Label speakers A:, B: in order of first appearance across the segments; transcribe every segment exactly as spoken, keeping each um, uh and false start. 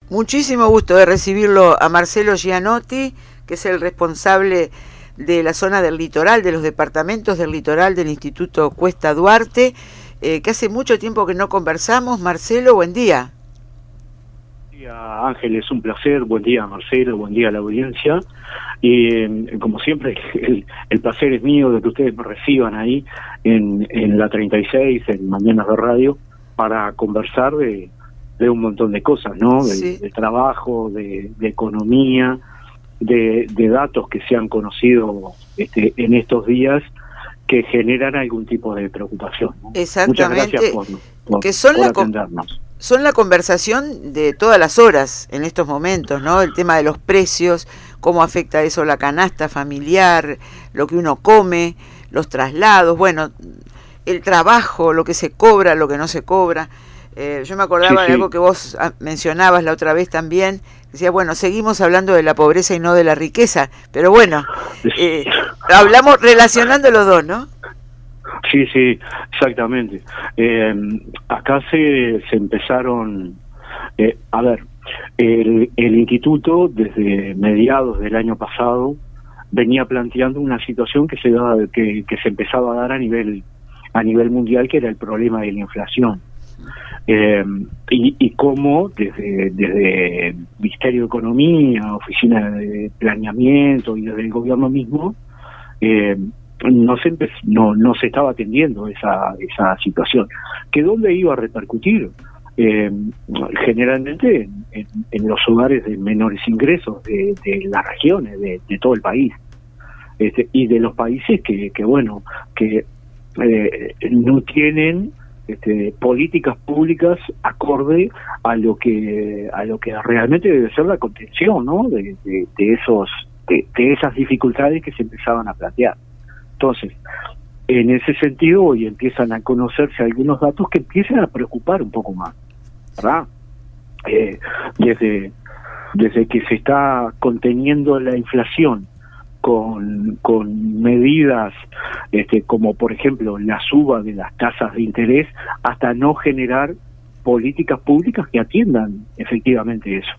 A: Muchísimo gusto de recibirlo a Marcelo Gianotti, que es el responsable de la zona del litoral, de los departamentos del litoral del Instituto Cuesta Duarte, eh, que hace mucho tiempo que no conversamos. Marcelo, buen día.
B: Buen día, Ángel, es un placer. Buen día, Marcelo, buen día a la audiencia. Y eh, como siempre, el, el placer es mío de que ustedes me reciban ahí en, en la treinta y seis, en Mañanas de Radio, para conversar de, de un montón de cosas, ¿no? De,
A: Sí.
B: de trabajo, de, de economía, de, de datos que se han conocido este, en estos días que generan algún tipo de preocupación, ¿no?
A: Exactamente.
B: Muchas gracias por, por,
A: que son
B: por
A: la
B: atendernos.
A: Son la conversación de todas las horas en estos momentos, ¿no? El tema de los precios, cómo afecta eso la canasta familiar, lo que uno come, los traslados, bueno, el trabajo, lo que se cobra, lo que no se cobra. Eh, yo me acordaba sí, sí. de algo que vos mencionabas la otra vez también, decía, bueno, seguimos hablando de la pobreza y no de la riqueza, pero bueno, eh, hablamos relacionando los dos, ¿no?
B: Sí, sí, exactamente. Eh, acá se, se empezaron, eh, a ver, el, el instituto desde mediados del año pasado venía planteando una situación que se daba, que, que se empezaba a dar a nivel a nivel mundial, que era el problema de la inflación. Eh, y, y cómo desde, desde el Ministerio de Economía, Oficina de Planeamiento y desde el gobierno mismo, eh, no se no no se estaba atendiendo esa esa situación, que dónde iba a repercutir eh, generalmente en, en, en los hogares de menores ingresos de, de las regiones de, de todo el país, este, y de los países que, que bueno que eh, no tienen este, políticas públicas acorde a lo que a lo que realmente debe ser la contención, ¿no? de, de, de esos de, de esas dificultades que se empezaban a plantear. Entonces, en ese sentido, hoy empiezan a conocerse algunos datos que empiezan a preocupar un poco más, ¿verdad? Eh, desde, desde que se está conteniendo la inflación con, con medidas este, como, por ejemplo, la suba de las tasas de interés, hasta no generar políticas públicas que atiendan efectivamente eso.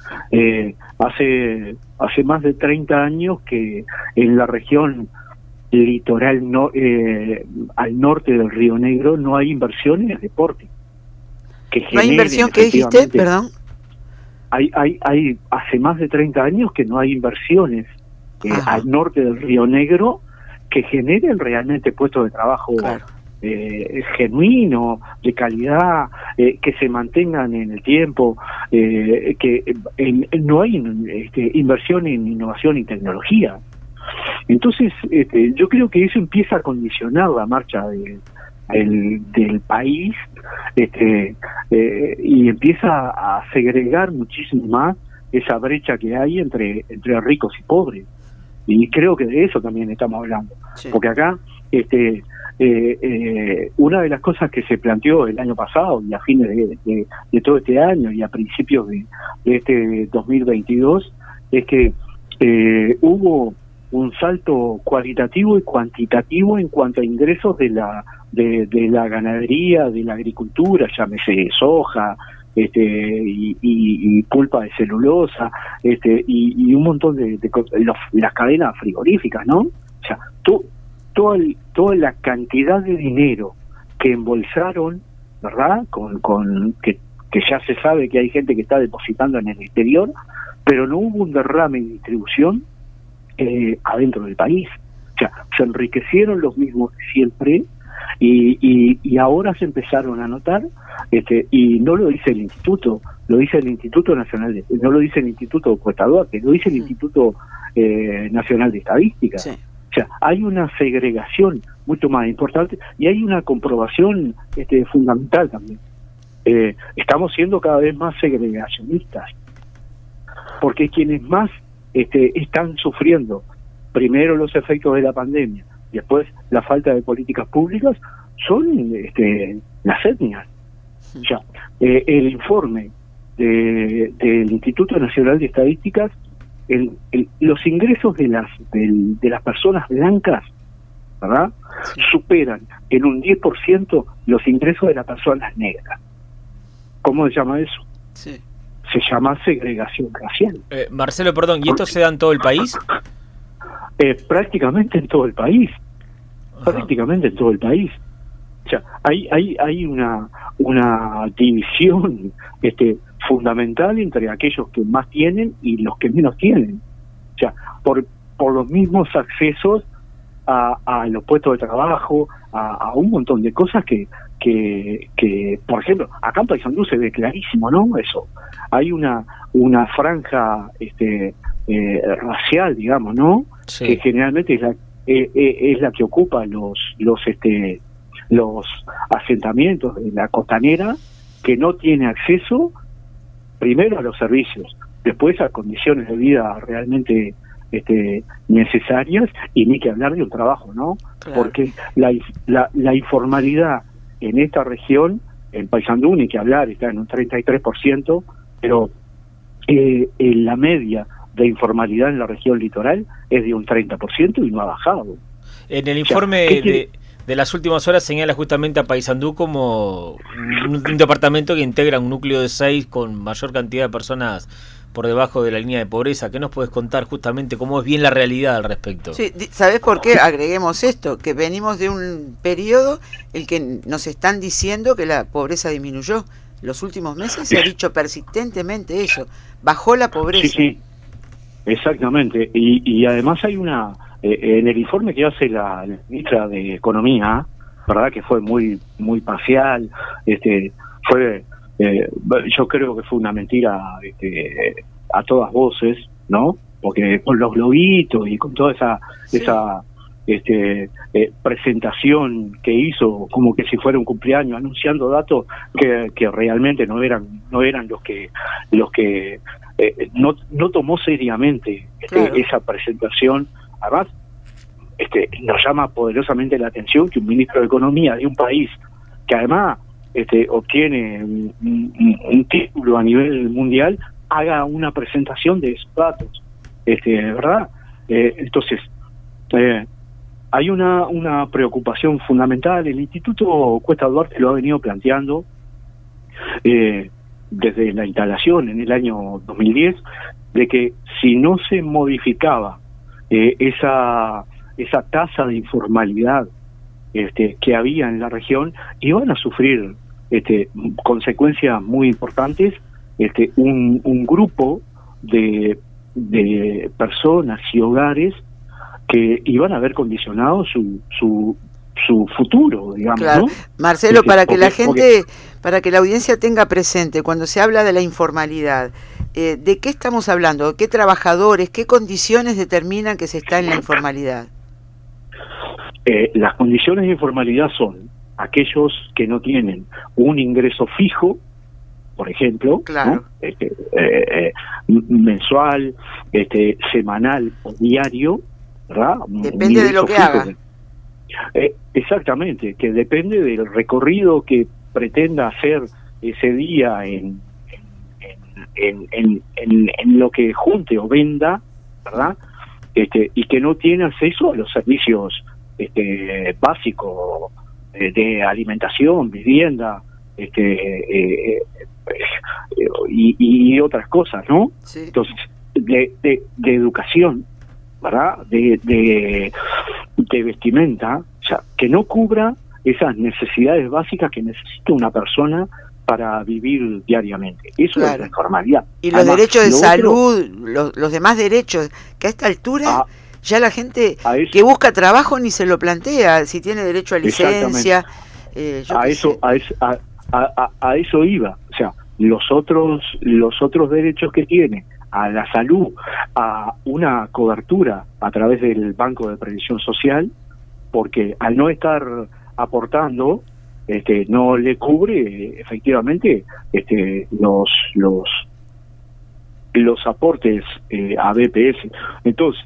B: Eh, hace, hace más de treinta años que en la región litoral no, eh, al norte del Río Negro no hay inversiones en deporte. Que
A: ¿No hay inversión? ¿Qué dijiste? Perdón.
B: Hay, hay, hay, hace más de treinta años que no hay inversiones eh, al norte del Río Negro que generen realmente puestos de trabajo claro. eh, genuino, de calidad, eh, que se mantengan en el tiempo, eh, que eh, no hay este, inversión en innovación y tecnología. Entonces, este, yo creo que eso empieza a condicionar la marcha de, el, del país este, eh, y empieza a segregar muchísimo más esa brecha que hay entre, entre ricos y pobres. Y creo que de eso también estamos hablando. Sí. Porque acá, este, eh, eh, una de las cosas que se planteó el año pasado y a fines de, de, de todo este año y a principios de, de este dos mil veintidós es que eh, hubo un salto cualitativo y cuantitativo en cuanto a ingresos de la de, de la ganadería, de la agricultura, llámese soja, este y, y, y pulpa de celulosa, este y, y un montón de, de los, las cadenas frigoríficas, ¿no? O sea, to, toda, el, toda la cantidad de dinero que embolsaron, ¿verdad? Con, con que, que ya se sabe que hay gente que está depositando en el exterior, pero no hubo un derrame de distribución Eh, adentro del país. O sea, se enriquecieron los mismos siempre y, y, y ahora se empezaron a notar, este, y no lo dice el instituto, lo dice el Instituto Nacional de, no lo dice el Instituto Cuesta Duarte, lo dice el sí. Instituto eh, Nacional de Estadística. Sí. O sea, hay una segregación mucho más importante y hay una comprobación este, fundamental también. Eh, estamos siendo cada vez más segregacionistas, porque quienes más Este, están sufriendo primero los efectos de la pandemia, después la falta de políticas públicas, son este, las etnias. O sea, eh, el informe de, del Instituto Nacional de Estadísticas, el, el, los ingresos de las de, de las personas blancas, ¿verdad? Sí. Superan en un diez por ciento los ingresos de las personas negras. ¿Cómo se llama eso?
A: Sí.
B: O se llama segregación racial.
C: Eh, Marcelo, perdón, ¿y esto se da en todo el país?
B: Eh, prácticamente en todo el país. Ajá. Prácticamente en todo el país. O sea, hay hay hay una una división este fundamental entre aquellos que más tienen y los que menos tienen. O sea, por por los mismos accesos a, a los puestos de trabajo, a, a un montón de cosas que que que por ejemplo, acá en Paysandú se ve clarísimo, ¿no? Eso. Hay una una franja este eh, racial, digamos, ¿no? Sí. Que generalmente es la eh, eh, es la que ocupa los los este los asentamientos de la costanera, que no tiene acceso primero a los servicios, después a condiciones de vida realmente este necesarias, y ni que hablar de un trabajo, ¿no? Claro. Porque la, la la informalidad en esta región, en Paysandú, ni que hablar, está en un treinta y tres por ciento, pero eh, en la media de informalidad en la región litoral es de un treinta por ciento y no ha bajado.
C: En el informe, o sea, de, de las últimas horas señala justamente a Paysandú como un, un departamento que integra un núcleo de seis con mayor cantidad de personas por debajo de la línea de pobreza. ¿Qué nos puedes contar justamente cómo es bien la realidad al respecto?
A: Sí, ¿sabés por qué agreguemos esto? Que venimos de un periodo en el que nos están diciendo que la pobreza disminuyó. Los últimos meses se ha dicho persistentemente eso. Bajó la pobreza.
B: Sí, sí, exactamente. Y, y además hay una... Eh, en el informe que hace la, la ministra de Economía, verdad que fue muy muy parcial, este fue eh, yo creo que fue una mentira este, a todas voces, ¿no? Porque con los globitos y con toda esa sí. esa este eh, presentación que hizo como que si fuera un cumpleaños, anunciando datos que, que realmente no eran no eran los que los que eh, no no tomó seriamente este, claro. esa presentación. Además, este, nos llama poderosamente la atención que un ministro de Economía de un país que además este, obtiene un, un, un título a nivel mundial haga una presentación de esos datos, este, ¿verdad? Eh, entonces, eh, hay una, una preocupación fundamental. El Instituto Cuesta Duarte lo ha venido planteando eh, desde la instalación en el año dos mil diez, de que si no se modificaba Eh, esa esa tasa de informalidad este, que había en la región, iban a sufrir este, consecuencias muy importantes. Este, un, un grupo de, de personas y hogares que iban a ver condicionado su su su futuro, digamos,
A: claro.
B: ¿no?
A: Marcelo,
B: este,
A: para que
B: porque,
A: la gente,
B: porque...
A: para que la audiencia tenga presente, cuando se habla de la informalidad, eh, ¿de qué estamos hablando? ¿Qué trabajadores, qué condiciones determinan que se está en la informalidad?
B: Eh, las condiciones de informalidad son aquellos que no tienen un ingreso fijo, por ejemplo,
A: claro.
B: ¿no? este, eh, mensual, este, semanal o diario, ¿verdad?
A: Depende de lo que haga.
B: Que, eh, exactamente, que depende del recorrido que pretenda hacer ese día en, en, en, en, en lo que junte o venda, ¿verdad? Este, y que no tiene acceso a los servicios este, básicos de, de alimentación, vivienda, este, eh, eh, y, y otras cosas, ¿no?
A: Sí.
B: Entonces, de, de, de educación, ¿verdad? De, de, de vestimenta, o sea, que no cubra esas necesidades básicas que necesita una persona para vivir diariamente. Eso claro. es la informalidad.
A: Y los Además, derechos de salud, otro, los, los demás derechos, que a esta altura a, ya la gente eso, que busca trabajo ni se lo plantea, si tiene derecho a licencia.
B: Eh, yo a, eso, a, eso, a, a, a eso iba. O sea, los otros, los otros derechos que tiene, a la salud, a una cobertura a través del Banco de Previsión Social, porque al no estar aportando, este, no le cubre efectivamente este, los los los aportes eh, a B P S. Entonces,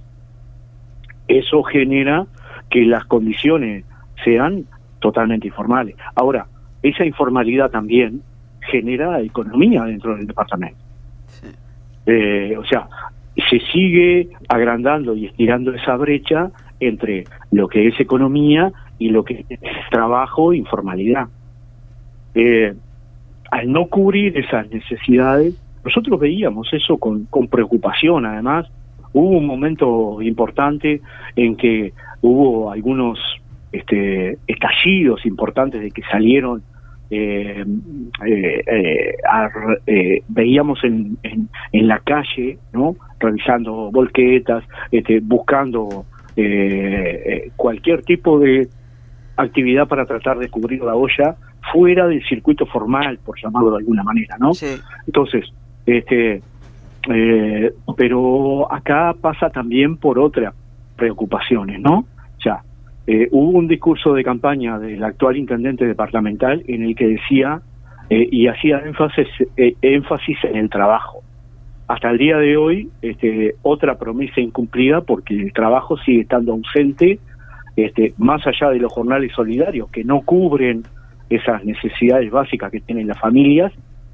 B: eso genera que las condiciones sean totalmente informales. Ahora, esa informalidad también genera economía dentro del departamento. Sí. Eh, o sea, se sigue agrandando y estirando esa brecha entre lo que es economía y lo que es trabajo e informalidad. Eh, al no cubrir esas necesidades, nosotros veíamos eso con, con preocupación. Además, hubo un momento importante en que hubo algunos este, estallidos importantes de que salieron, eh, eh, eh, a, eh, veíamos en, en, en la calle, ¿no?, revisando volquetas, este, buscando eh, eh, cualquier tipo de actividad para tratar de cubrir la olla fuera del circuito formal, por llamarlo de alguna manera, ¿no?
A: Sí.
B: Entonces, este, eh, pero acá pasa también por otras preocupaciones, ¿no? O sea, eh, hubo un discurso de campaña del actual intendente departamental en el que decía eh, y hacía énfasis, eh, énfasis en el trabajo. Hasta el día de hoy, este, otra promesa incumplida, porque el trabajo sigue estando ausente, este, más allá de los jornales solidarios que no cubren esas necesidades básicas que tienen las familias.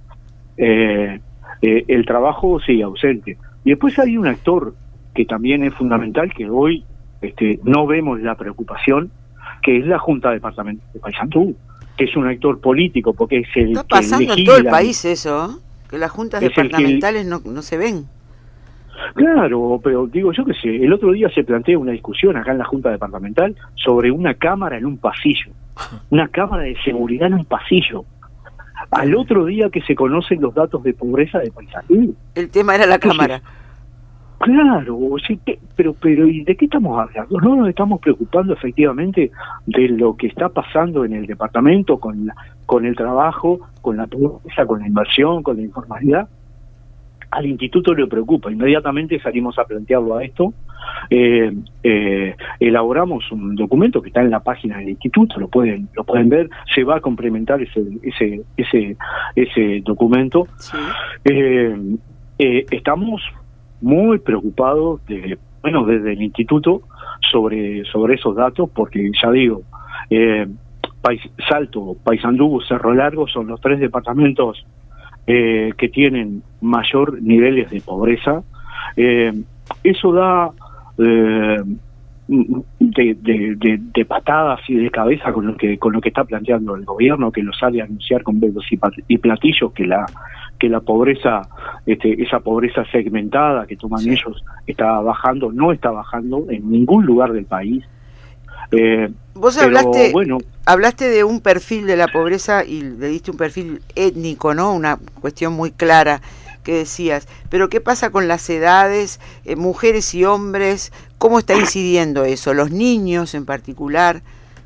B: eh, eh, el trabajo sigue ausente. Y después hay un actor que también es fundamental, que hoy este, no vemos la preocupación, que es la Junta Departamental de Paysandú, que es un actor político, porque es el
A: Está pasando
B: que
A: en todo el
B: legisla,
A: país eso, ¿eh? Que las juntas departamentales que, no, no se ven.
B: Claro, pero digo yo que sé, el otro día se plantea una discusión acá en la Junta Departamental sobre una cámara en un pasillo, una cámara de seguridad en un pasillo. Al otro día que se conocen los datos de pobreza de Paysandú.
A: El tema era la
B: Entonces,
A: cámara.
B: Claro, sí, pero pero ¿y de qué estamos hablando? No nos estamos preocupando efectivamente de lo que está pasando en el departamento con la, con el trabajo, con la pobreza, con la inversión, con la informalidad. Al instituto le preocupa. Inmediatamente salimos a plantearlo a esto. Eh, eh, elaboramos un documento que está en la página del instituto, lo pueden lo pueden ver. Se va a complementar ese ese ese ese documento.
A: Sí.
B: Eh, eh, estamos muy preocupados, de, bueno, desde el instituto sobre sobre esos datos, porque ya digo, eh, Pais, Salto, Paysandú, Cerro Largo son los tres departamentos eh, que tienen mayor niveles de pobreza. Eh, eso da eh, de, de, de, de patadas y de cabeza con lo que con lo que está planteando el gobierno, que lo sale a anunciar con velos y platillos, que la que la pobreza, este, esa pobreza segmentada que toman sí. ellos está bajando, no está bajando en ningún lugar del país. Eh,
A: Vos
B: pero,
A: hablaste,
B: bueno,
A: hablaste de un perfil de la pobreza y le diste un perfil étnico, ¿no? Una cuestión muy clara que decías. Pero ¿qué pasa con las edades, eh, mujeres y hombres? ¿Cómo está incidiendo eso? ¿Los niños en particular?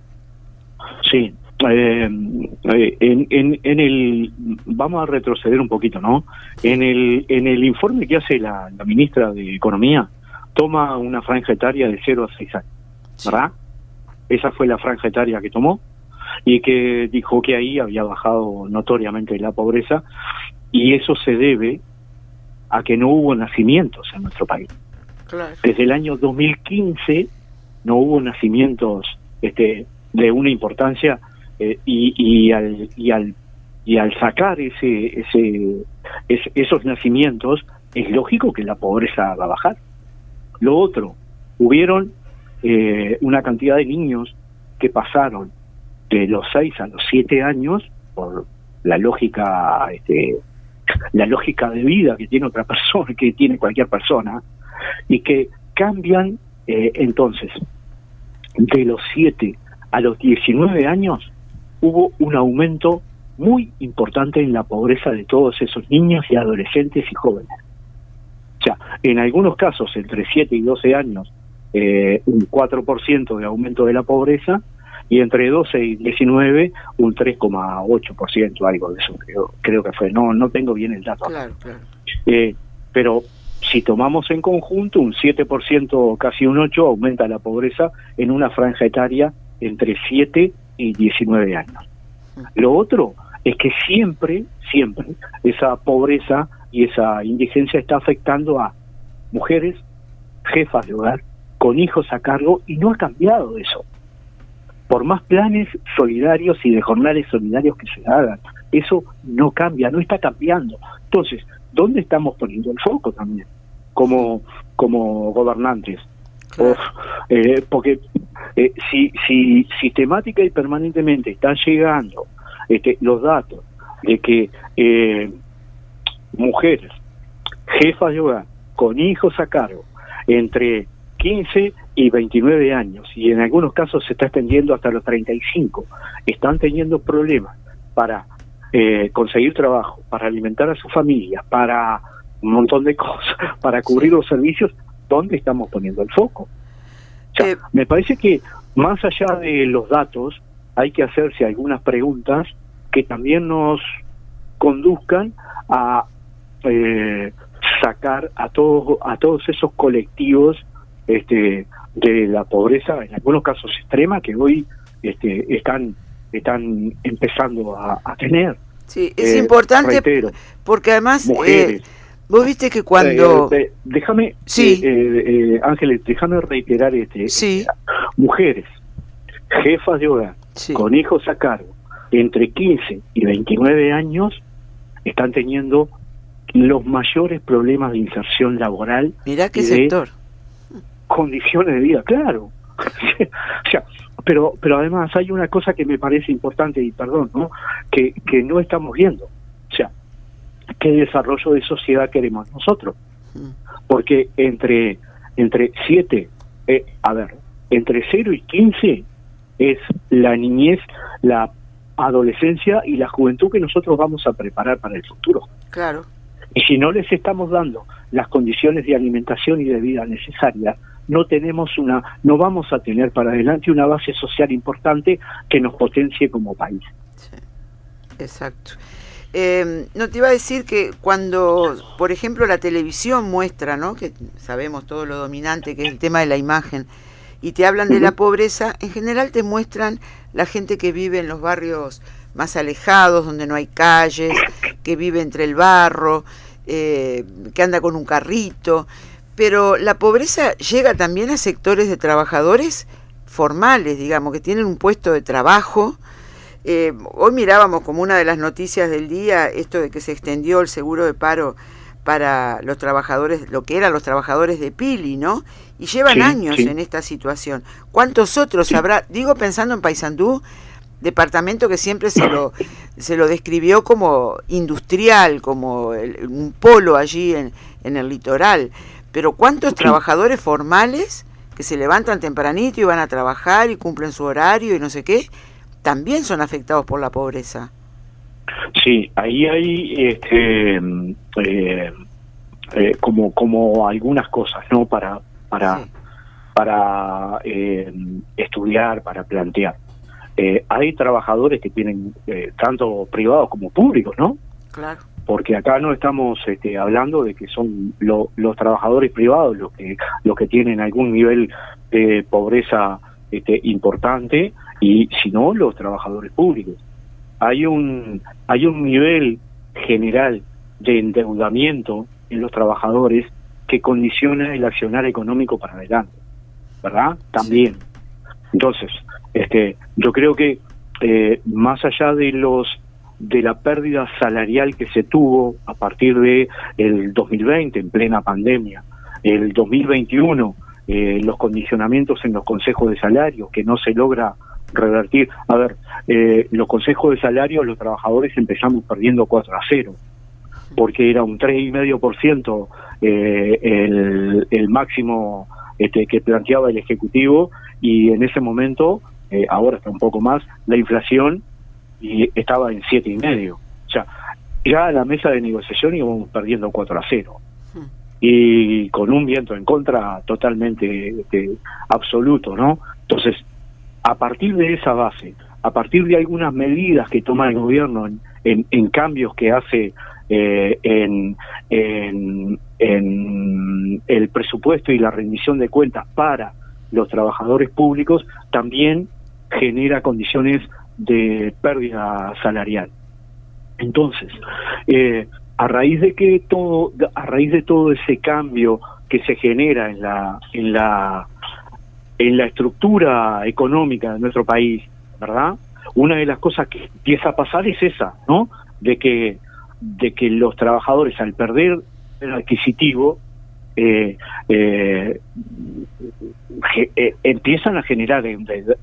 B: Sí. Eh, en, en, en el vamos a retroceder un poquito, ¿no? En el en el informe que hace la, la ministra de Economía, toma una franja etaria de cero a seis años, ¿verdad? Esa fue la franja etaria que tomó y que dijo que ahí había bajado notoriamente la pobreza, y eso se debe a que no hubo nacimientos en nuestro país.
A: Claro.
B: Desde el año dos mil quince no hubo nacimientos este, de una importancia. Eh, y, y al y al y al sacar ese, ese ese esos nacimientos, es lógico que la pobreza va a bajar. Lo otro, hubieron eh, una cantidad de niños que pasaron de los seis a los siete años por la lógica este, la lógica de vida que tiene otra persona, que tiene cualquier persona, y que cambian eh, entonces de los siete a los diecinueve años. Hubo un aumento muy importante en la pobreza de todos esos niños y adolescentes y jóvenes. O sea, en algunos casos, entre siete y doce años, eh, un cuatro por ciento de aumento de la pobreza, y entre doce y diecinueve, un tres coma ocho por ciento, algo de eso creo, creo que fue. No no tengo bien el dato.
A: Claro, claro.
B: Eh, pero si tomamos en conjunto, un siete por ciento, casi un ocho por ciento, aumenta la pobreza en una franja etaria entre siete y diecinueve años. Lo otro es que siempre, siempre, esa pobreza y esa indigencia está afectando a mujeres, jefas de hogar, con hijos a cargo, y no ha cambiado eso. Por más planes solidarios y de jornales solidarios que se hagan, eso no cambia, no está cambiando. Entonces, ¿dónde estamos poniendo el foco también? Como, como gobernantes. Claro. O, eh, porque eh, si, si sistemática y permanentemente están llegando este, los datos de que eh, mujeres, jefas de hogar, con hijos a cargo, entre quince y veintinueve años, y en algunos casos se está extendiendo hasta los treinta y cinco, están teniendo problemas para eh, conseguir trabajo, para alimentar a su familia, para un montón de cosas, para cubrir los servicios, ¿dónde estamos poniendo el foco? O sea, eh, me parece que más allá de los datos, hay que hacerse algunas preguntas que también nos conduzcan a eh, sacar a todos a todos esos colectivos este, de la pobreza, en algunos casos extrema, que hoy este, están están empezando a, a tener.
A: Sí, es eh, importante, reitero, porque además
B: mujeres,
A: eh, vos viste que cuando...
B: Eh, eh, déjame,
A: sí.
B: eh, eh, Ángeles, déjame reiterar este.
A: Sí.
B: Eh, mujeres, jefas de hogar, sí, con hijos a cargo, entre quince y veintinueve años, están teniendo los mayores problemas de inserción laboral.
A: Mirá qué sector.
B: Condiciones de vida, claro. O sea, pero pero además hay una cosa que me parece importante, y perdón, ¿no? Que, que no estamos viendo. O sea, ¿qué desarrollo de sociedad queremos nosotros? Porque entre entre siete, eh, a ver, entre cero y quince es la niñez, la adolescencia y la juventud que nosotros vamos a preparar para el futuro.
A: Claro.
B: Y si no les estamos dando las condiciones de alimentación y de vida necesarias, no tenemos una, no vamos a tener para adelante una base social importante que nos potencie como país.
A: Sí, exacto. Eh, no te iba a decir que cuando, por ejemplo, la televisión muestra, ¿no?, que sabemos todo lo dominante que es el tema de la imagen, y te hablan de la pobreza, en general te muestran la gente que vive en los barrios más alejados, donde no hay calles, que vive entre el barro, eh, que anda con un carrito, pero la pobreza llega también a sectores de trabajadores formales, digamos, que tienen un puesto de trabajo. Eh, hoy mirábamos como una de las noticias del día esto de que se extendió el seguro de paro para los trabajadores, lo que eran los trabajadores de Pili, ¿no? Y llevan sí, años sí. en esta situación. ¿Cuántos otros sí. habrá? Digo, pensando en Paysandú, departamento que siempre se lo se lo describió como industrial, como el, un polo allí en, en el litoral. Pero ¿cuántos sí. trabajadores formales que se levantan tempranito y van a trabajar y cumplen su horario y no sé qué, también son afectados por la pobreza?
B: Sí, ahí hay este eh, eh, como como algunas cosas, ¿no? Para para sí. para eh, estudiar, para plantear. Eh, hay trabajadores que tienen eh, tanto privados como públicos, ¿no?
A: Claro.
B: Porque acá no estamos este, hablando de que son lo, los trabajadores privados los que los que tienen algún nivel de pobreza este, importante, y sino los trabajadores públicos. Hay un hay un nivel general de endeudamiento en los trabajadores que condiciona el accionar económico para adelante, ¿verdad? También. Sí. Entonces, este, yo creo que eh, más allá de los de la pérdida salarial que se tuvo a partir de el dos mil veinte en plena pandemia, el dos mil veintiuno eh, los condicionamientos en los consejos de salario que no se logra revertir. A ver, eh, los consejos de salario, los trabajadores empezamos perdiendo cuatro a cero, porque era un tres coma cinco por ciento eh, el, el máximo este, que planteaba el Ejecutivo, y en ese momento, eh, ahora está un poco más, la inflación y estaba en siete coma cinco. O sea, ya a la mesa de negociación íbamos perdiendo cuatro a cero. Y con un viento en contra totalmente este, absoluto, ¿no? Entonces, a partir de esa base, a partir de algunas medidas que toma el gobierno en, en, en cambios que hace eh, en, en, en el presupuesto y la rendición de cuentas para los trabajadores públicos, también genera condiciones de pérdida salarial. Entonces, eh, a raíz de que todo, a raíz de todo ese cambio que se genera en la, en la en la estructura económica de nuestro país, ¿verdad? Una de las cosas que empieza a pasar es esa, ¿no? De que de que los trabajadores, al perder el adquisitivo, eh, eh, eh, empiezan a generar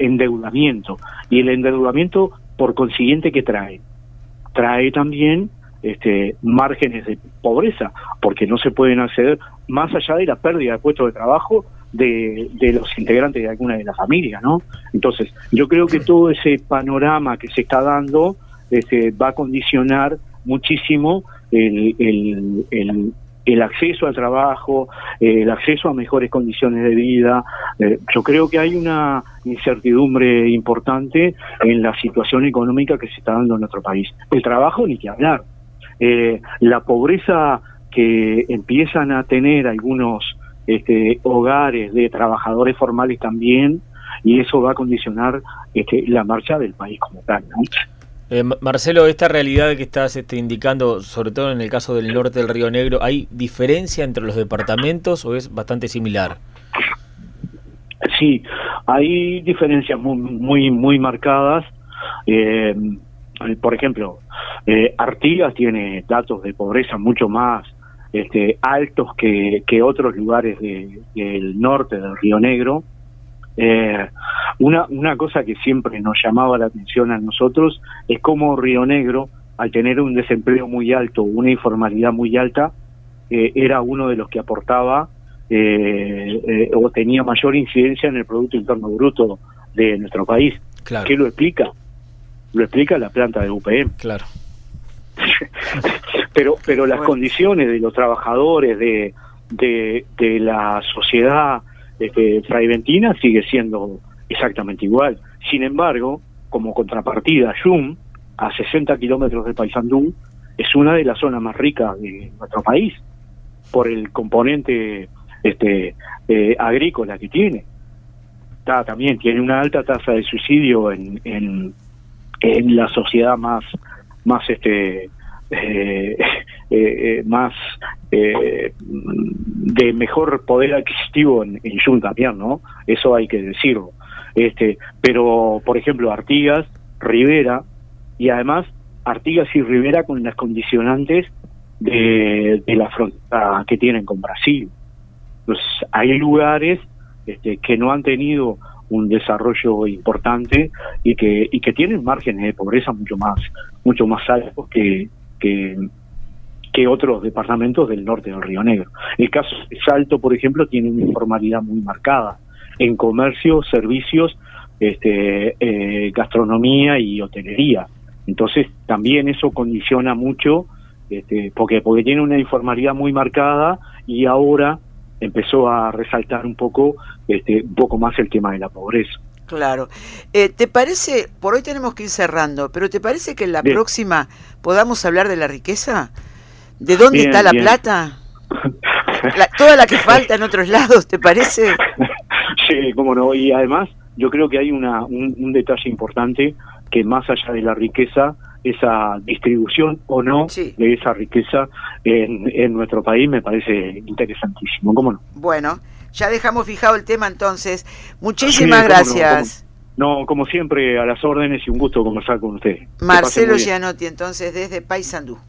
B: endeudamiento, y el endeudamiento, por consiguiente, ¿qué trae? Trae también este, márgenes de pobreza, porque no se pueden acceder más allá de la pérdida de puestos de trabajo de, de los integrantes de alguna de las familias, ¿no? Entonces, yo creo que todo ese panorama que se está dando este, va a condicionar muchísimo el, el, el, el acceso al trabajo, el acceso a mejores condiciones de vida. Eh, yo creo que hay una incertidumbre importante en la situación económica que se está dando en nuestro país. El trabajo, ni que hablar. Eh, la pobreza que empiezan a tener algunos este, hogares de trabajadores formales también, y eso va a condicionar este, la marcha del país como tal, ¿no?
C: Eh, Marcelo, esta realidad que estás este, indicando, sobre todo en el caso del norte del Río Negro, ¿hay diferencia entre los departamentos o es bastante similar?
B: Sí, hay diferencias muy muy, muy marcadas. Eh, por ejemplo, eh, Artigas tiene datos de pobreza mucho más este, altos que, que otros lugares de, del norte del Río Negro. Eh, una, una cosa que siempre nos llamaba la atención a nosotros es cómo Río Negro, al tener un desempleo muy alto, una informalidad muy alta, eh, era uno de los que aportaba eh, eh, o tenía mayor incidencia en el Producto Interno Bruto de nuestro país.
C: Claro.
B: ¿Qué lo explica? Lo explica la planta de U P M.
C: Claro.
B: pero pero las
A: bueno.
B: condiciones de los trabajadores, de, de, de la sociedad Este, fraiventina sigue siendo exactamente igual. Sin embargo, como contrapartida, Yum, a sesenta kilómetros de Paysandú, es una de las zonas más ricas de nuestro país, por el componente este, eh, agrícola que tiene. Está, también tiene una alta tasa de suicidio en, en, en la sociedad más, más este eh, eh, más eh, de mejor poder adquisitivo en, en Yum también, ¿no? Eso hay que decirlo. Este, pero, por ejemplo, Artigas, Rivera, y además Artigas y Rivera con las condicionantes de, de la frontera que tienen con Brasil. Pues hay lugares este, que no han tenido un desarrollo importante y que y que tienen márgenes de pobreza mucho más mucho más altos que que que otros departamentos del norte del Río Negro. El caso de Salto, por ejemplo, tiene una informalidad muy marcada en comercio, servicios, este, eh, gastronomía y hotelería. Entonces, también eso condiciona mucho, este, porque porque tiene una informalidad muy marcada y ahora empezó a resaltar un poco, este, un poco más el tema de la pobreza.
A: Claro. Eh, ¿Te parece, por hoy tenemos que ir cerrando, pero ¿te parece que en la bien. próxima podamos hablar de la riqueza? ¿De dónde bien, está la bien. plata? La, toda la que falta en otros lados, ¿te parece?
B: Sí, cómo no. Y además, yo creo que hay una un, un detalle importante, que más allá de la riqueza, esa distribución o no sí. de esa riqueza en, en nuestro país me parece interesantísimo, ¿cómo no?
A: Bueno, ya dejamos fijado el tema entonces. Muchísimas sí, gracias.
B: No, cómo, no, como siempre, a las órdenes y un gusto conversar con ustedes.
A: Marcelo Gianotti, entonces, desde Paysandú.